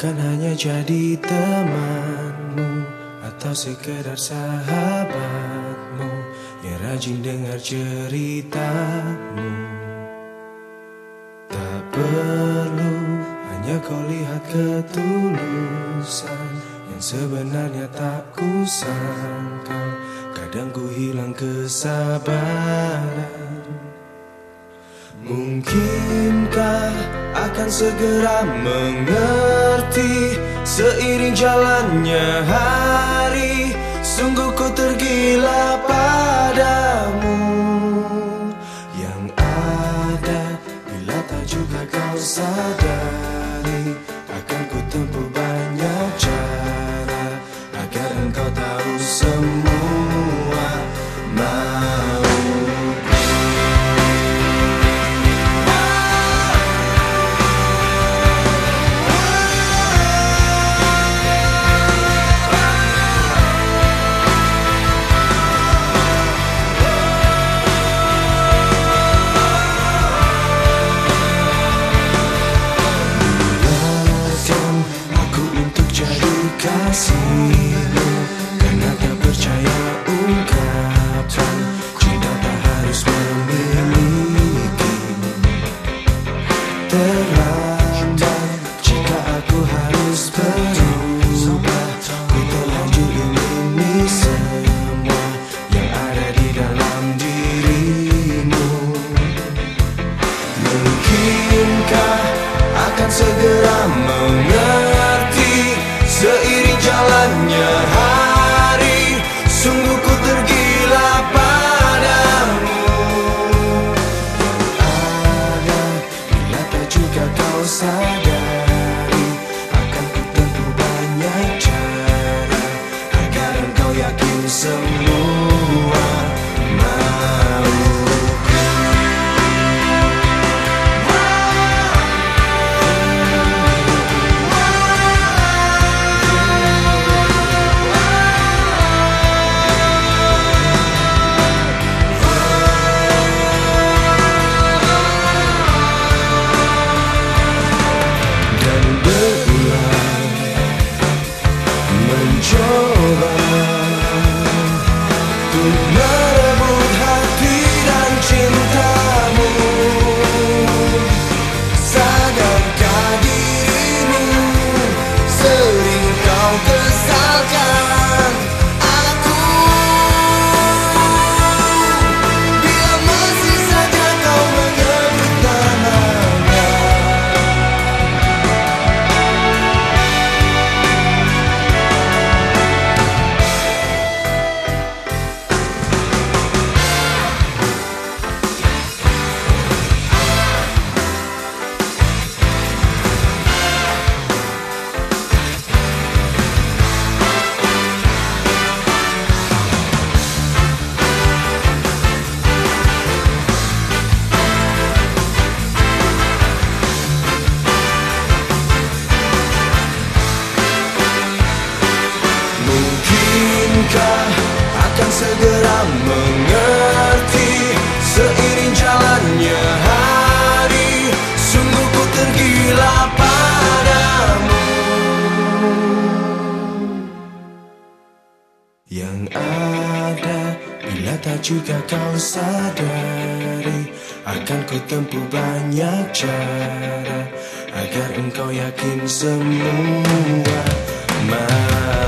bukan hanya jadi temanmu atau sekedar sahabatmu yang rajin dengar ceritamu. Tak perlu hanya kau lihat ketulusan yang sebenarnya tak kusangka. Kadang ku hilang kesabaran. Mungkinkah akan segera mengerti seiring jalannya hari? Sungguh ku tergila padamu. Yang ada bila tak juga kau sadari, akan ku tempuh banyak cara agar engkau tahu semua mau. Kasihmu karena tak percaya ungkapan cinta tak harus memiliki. Terlambat jika aku harus berubah. Ku terlanjur ingini semua yang ada di dalam dirimu. Mungkinkah akan segera mengerti seiring jalannya hari? Sungguh ku tergila padamu. Yang ada bila tak juga kau sadari, akan ku tempuh banyak cara agar engkau yakin semua mau. Mencoba untuk merebut hati dan cintamu. Sadarkah dirimu sering kau kesalkan aku? Bila masih saja kau menyebut namanya. Mungkinkah akan segera mengerti seiring jalannya hari? Sungguh ku tergila padamu. Yang ada bila tak juga kau sadari, akan ku tempuh banyak cara agar engkau yakin semua mau.